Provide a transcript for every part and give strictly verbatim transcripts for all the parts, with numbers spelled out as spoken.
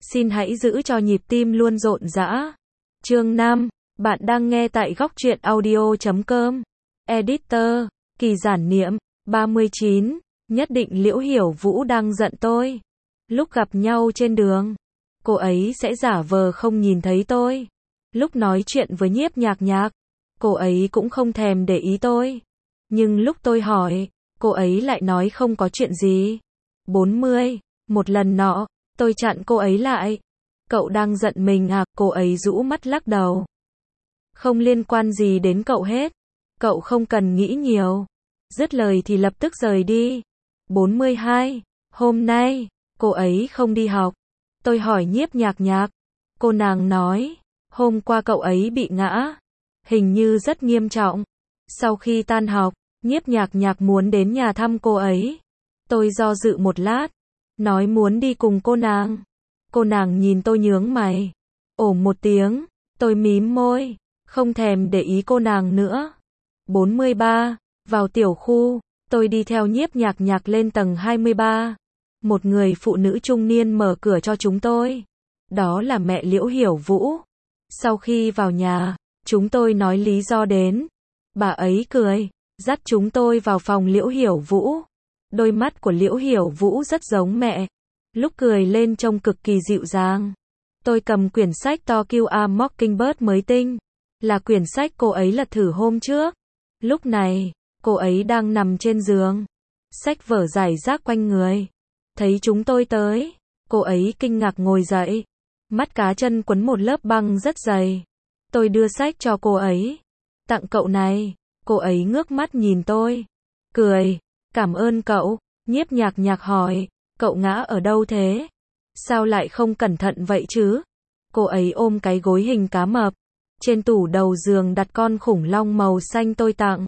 Xin hãy giữ cho nhịp tim luôn rộn rã. Chương năm. Bạn đang nghe tại góc truyện audio chấm com. Editor. Kỳ giản niệm. ba mươi chín. Nhất định Liễu Hiểu Vũ đang giận tôi. Lúc gặp nhau trên đường, cô ấy sẽ giả vờ không nhìn thấy tôi. Lúc nói chuyện với Nhiếp Nhạc Nhạc, cô ấy cũng không thèm để ý tôi. Nhưng lúc tôi hỏi, cô ấy lại nói không có chuyện gì. bốn mươi. Một lần nọ, tôi chặn cô ấy lại. Cậu đang giận mình à? Cô ấy rũ mắt lắc đầu. Không liên quan gì đến cậu hết. Cậu không cần nghĩ nhiều. Dứt lời thì lập tức rời đi. bốn mươi hai. Hôm nay, cô ấy không đi học. Tôi hỏi Nhiếp Nhạc Nhạc. Cô nàng nói, hôm qua cậu ấy bị ngã. Hình như rất nghiêm trọng. Sau khi tan học, Nhiếp Nhạc Nhạc muốn đến nhà thăm cô ấy. Tôi do dự một lát, nói muốn đi cùng cô nàng. Cô nàng nhìn tôi nhướng mày. Ồ một tiếng, tôi mím môi, không thèm để ý cô nàng nữa. bốn mươi ba. Vào tiểu khu, tôi đi theo Nhiếp Nhạc Nhạc lên tầng hai mươi ba. Một người phụ nữ trung niên mở cửa cho chúng tôi. Đó là mẹ Liễu Hiểu Vũ. Sau khi vào nhà, chúng tôi nói lý do đến. Bà ấy cười, dắt chúng tôi vào phòng Liễu Hiểu Vũ. Đôi mắt của Liễu Hiểu Vũ rất giống mẹ. Lúc cười lên trông cực kỳ dịu dàng. Tôi cầm quyển sách Tokyo Mockingbird mới tinh. Là quyển sách cô ấy lật thử hôm trước. Lúc này, cô ấy đang nằm trên giường. Sách vở rải rác quanh người. Thấy chúng tôi tới, cô ấy kinh ngạc ngồi dậy. Mắt cá chân quấn một lớp băng rất dày. Tôi đưa sách cho cô ấy. Tặng cậu này. Cô ấy ngước mắt nhìn tôi. Cười. Cảm ơn cậu. Nhiếp Nhạc Nhạc hỏi. Cậu ngã ở đâu thế? Sao lại không cẩn thận vậy chứ? Cô ấy ôm cái gối hình cá mập. Trên tủ đầu giường đặt con khủng long màu xanh tôi tặng.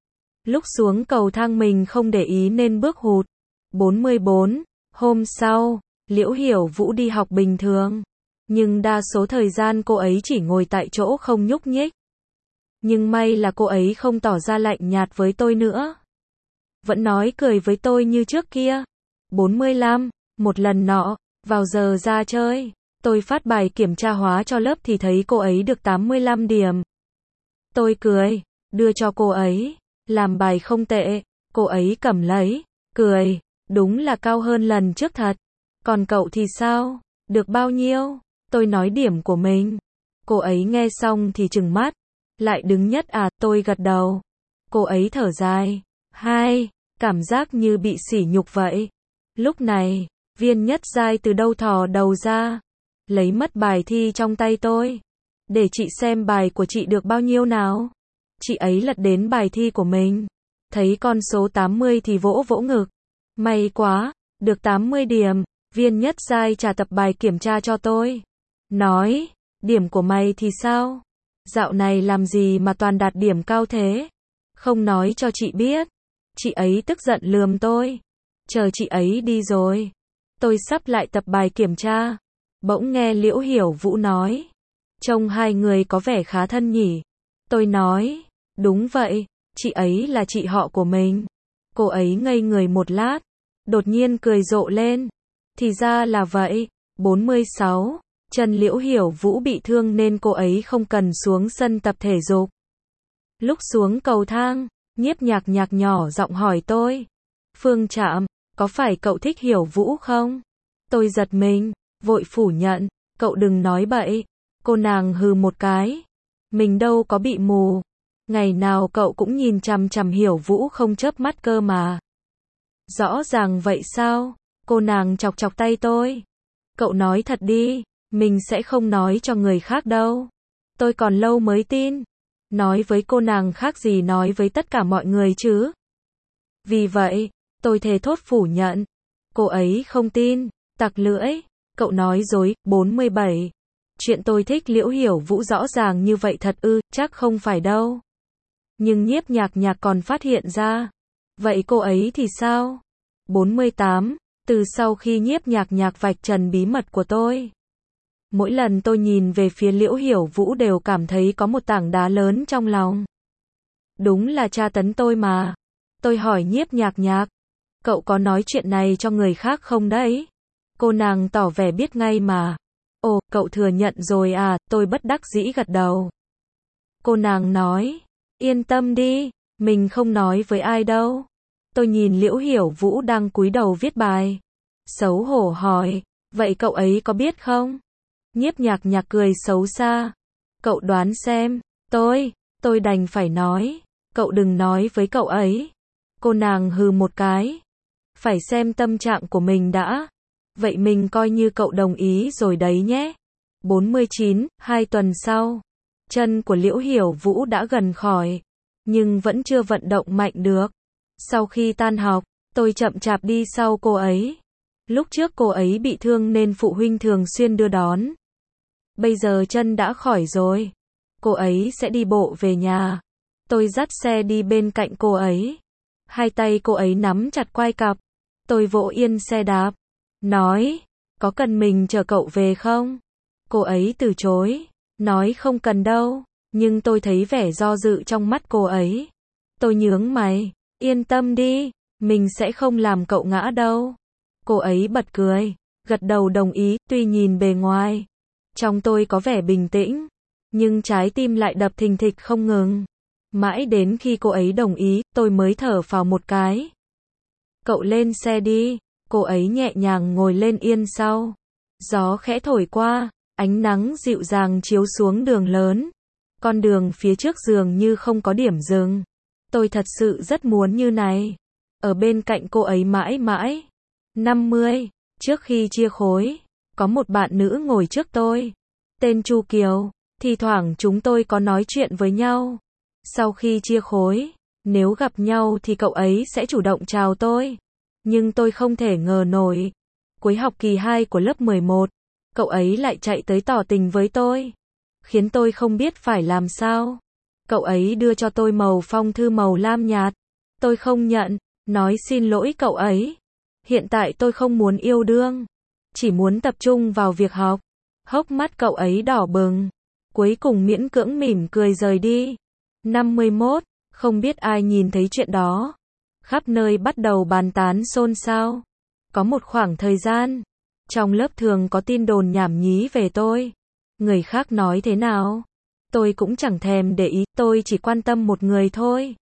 Lúc xuống cầu thang mình không để ý nên bước hụt. bốn mươi bốn. Hôm sau, Liễu Hiểu Vũ đi học bình thường. Nhưng đa số thời gian cô ấy chỉ ngồi tại chỗ không nhúc nhích. Nhưng may là cô ấy không tỏ ra lạnh nhạt với tôi nữa. Vẫn nói cười với tôi như trước kia. bốn mươi lăm. Một lần nọ, vào giờ ra chơi, tôi phát bài kiểm tra hóa cho lớp thì thấy cô ấy được tám mươi lăm điểm. Tôi cười, đưa cho cô ấy. Làm bài không tệ. Cô ấy cầm lấy, cười. Đúng là cao hơn lần trước thật. Còn cậu thì sao? Được bao nhiêu? Tôi nói điểm của mình. Cô ấy nghe xong thì trừng mắt. Lại đứng nhất à? Tôi gật đầu. Cô ấy thở dài. Hai. Cảm giác như bị sỉ nhục vậy. Lúc này, Viên Nhất Giai từ đâu thò đầu ra. Lấy mất bài thi trong tay tôi. Để chị xem bài của chị được bao nhiêu nào. Chị ấy lật đến bài thi của mình. Thấy con số tám mươi thì vỗ vỗ ngực. May quá, được tám mươi điểm. Viên Nhất Giai trả tập bài kiểm tra cho tôi. Nói, điểm của mày thì sao? Dạo này làm gì mà toàn đạt điểm cao thế? Không nói cho chị biết. Chị ấy tức giận lườm tôi. Chờ chị ấy đi rồi. Tôi sắp lại tập bài kiểm tra. Bỗng nghe Liễu Hiểu Vũ nói. Trông hai người có vẻ khá thân nhỉ. Tôi nói, đúng vậy, chị ấy là chị họ của mình. Cô ấy ngây người một lát. Đột nhiên cười rộ lên. Thì ra là vậy. bốn mươi sáu. Chân Liễu Hiểu Vũ bị thương nên cô ấy không cần xuống sân tập thể dục. Lúc xuống cầu thang, Nhiếp Nhạc Nhạc nhỏ giọng hỏi tôi. Phương Trạm, có phải cậu thích Hiểu Vũ không? Tôi giật mình, vội phủ nhận. Cậu đừng nói bậy. Cô nàng hừ một cái. Mình đâu có bị mù. Ngày nào cậu cũng nhìn chằm chằm Hiểu Vũ không chớp mắt cơ mà. Rõ ràng vậy sao? Cô nàng chọc chọc tay tôi. Cậu nói thật đi. Mình sẽ không nói cho người khác đâu. Tôi còn lâu mới tin. Nói với cô nàng khác gì nói với tất cả mọi người chứ. Vì vậy, tôi thề thốt phủ nhận. Cô ấy không tin. Tặc lưỡi. Cậu nói dối. bốn mươi bảy. Chuyện tôi thích Liễu Hiểu Vũ rõ ràng như vậy thật ư? Chắc không phải đâu. Nhưng Nhiếp Nhạc Nhạc còn phát hiện ra. Vậy cô ấy thì sao? bốn mươi tám. Từ sau khi Nhiếp Nhạc Nhạc vạch trần bí mật của tôi, mỗi lần tôi nhìn về phía Liễu Hiểu Vũ đều cảm thấy có một tảng đá lớn trong lòng. Đúng là tra tấn tôi mà. Tôi hỏi Nhiếp Nhạc Nhạc. Cậu có nói chuyện này cho người khác không đấy? Cô nàng tỏ vẻ biết ngay mà. Ồ, cậu thừa nhận rồi à, tôi bất đắc dĩ gật đầu. Cô nàng nói, yên tâm đi, mình không nói với ai đâu. Tôi nhìn Liễu Hiểu Vũ đang cúi đầu viết bài. Xấu hổ hỏi, vậy cậu ấy có biết không? Nhiếp Nhạc Nhạc cười xấu xa. Cậu đoán xem, tôi, tôi đành phải nói, cậu đừng nói với cậu ấy. Cô nàng hừ một cái. Phải xem tâm trạng của mình đã. Vậy mình coi như cậu đồng ý rồi đấy nhé. bốn mươi chín, hai tuần sau. Chân của Liễu Hiểu Vũ đã gần khỏi, nhưng vẫn chưa vận động mạnh được. Sau khi tan học, tôi chậm chạp đi sau cô ấy. Lúc trước cô ấy bị thương nên phụ huynh thường xuyên đưa đón. Bây giờ chân đã khỏi rồi, cô ấy sẽ đi bộ về nhà. Tôi dắt xe đi bên cạnh cô ấy. Hai tay cô ấy nắm chặt quai cặp. Tôi vỗ yên xe đạp, nói, có cần mình chở cậu về không? Cô ấy từ chối, nói không cần đâu, nhưng tôi thấy vẻ do dự trong mắt cô ấy. Tôi nhướng mày, yên tâm đi, mình sẽ không làm cậu ngã đâu. Cô ấy bật cười, gật đầu đồng ý, tuy nhìn bề ngoài, trong tôi có vẻ bình tĩnh, nhưng trái tim lại đập thình thịch không ngừng. Mãi đến khi cô ấy đồng ý, tôi mới thở phào một cái. Cậu lên xe đi, cô ấy nhẹ nhàng ngồi lên yên sau. Gió khẽ thổi qua, ánh nắng dịu dàng chiếu xuống đường lớn. Con đường phía trước dường như không có điểm dừng. Tôi thật sự rất muốn như này, ở bên cạnh cô ấy mãi mãi. năm mươi, trước khi chia khối, có một bạn nữ ngồi trước tôi, tên Chu Kiều, thi thoảng chúng tôi có nói chuyện với nhau. Sau khi chia khối, nếu gặp nhau thì cậu ấy sẽ chủ động chào tôi. Nhưng tôi không thể ngờ nổi, cuối học kỳ hai của lớp mười một, cậu ấy lại chạy tới tỏ tình với tôi, khiến tôi không biết phải làm sao. Cậu ấy đưa cho tôi màu phong thư màu lam nhạt. Tôi không nhận, nói xin lỗi cậu ấy. Hiện tại tôi không muốn yêu đương, chỉ muốn tập trung vào việc học. Hốc mắt cậu ấy đỏ bừng, cuối cùng miễn cưỡng mỉm cười rời đi. năm mươi mốt, không biết ai nhìn thấy chuyện đó. Khắp nơi bắt đầu bàn tán xôn xao. Có một khoảng thời gian, trong lớp thường có tin đồn nhảm nhí về tôi. Người khác nói thế nào, tôi cũng chẳng thèm để ý, tôi chỉ quan tâm một người thôi.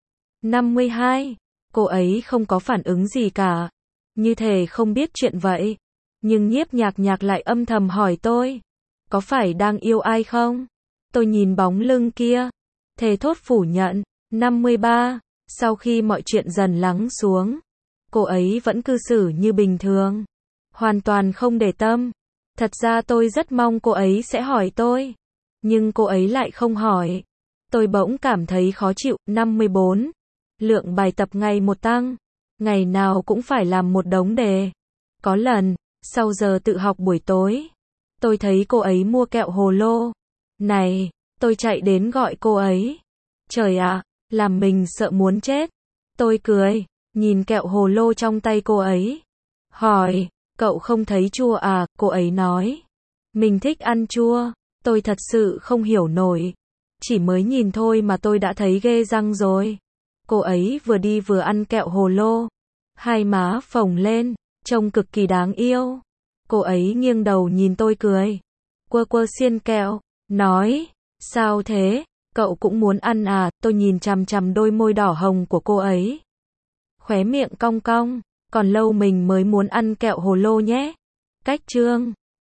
năm mươi hai, cô ấy không có phản ứng gì cả, như thể không biết chuyện vậy. Nhưng Nhiếp Nhạc Nhạc lại âm thầm hỏi tôi, có phải đang yêu ai không? Tôi nhìn bóng lưng kia, thề thốt phủ nhận. năm mươi ba, sau khi mọi chuyện dần lắng xuống, cô ấy vẫn cư xử như bình thường, hoàn toàn không để tâm. Thật ra tôi rất mong cô ấy sẽ hỏi tôi, nhưng cô ấy lại không hỏi. Tôi bỗng cảm thấy khó chịu. năm mươi bốn, lượng bài tập ngày một tăng, ngày nào cũng phải làm một đống đề. Có lần, sau giờ tự học buổi tối, tôi thấy cô ấy mua kẹo hồ lô. Này, tôi chạy đến gọi cô ấy. Trời ạ, làm mình sợ muốn chết. Tôi cười, nhìn kẹo hồ lô trong tay cô ấy. Hỏi, cậu không thấy chua à? Cô ấy nói, mình thích ăn chua. Tôi thật sự không hiểu nổi. Chỉ mới nhìn thôi mà tôi đã thấy ghê răng rồi. Cô ấy vừa đi vừa ăn kẹo hồ lô, hai má phồng lên, trông cực kỳ đáng yêu. Cô ấy nghiêng đầu nhìn tôi cười, quơ quơ xiên kẹo, nói, sao thế, cậu cũng muốn ăn à? Tôi nhìn chằm chằm đôi môi đỏ hồng của cô ấy, khóe miệng cong cong, còn lâu mình mới muốn ăn kẹo hồ lô nhé. Cách chương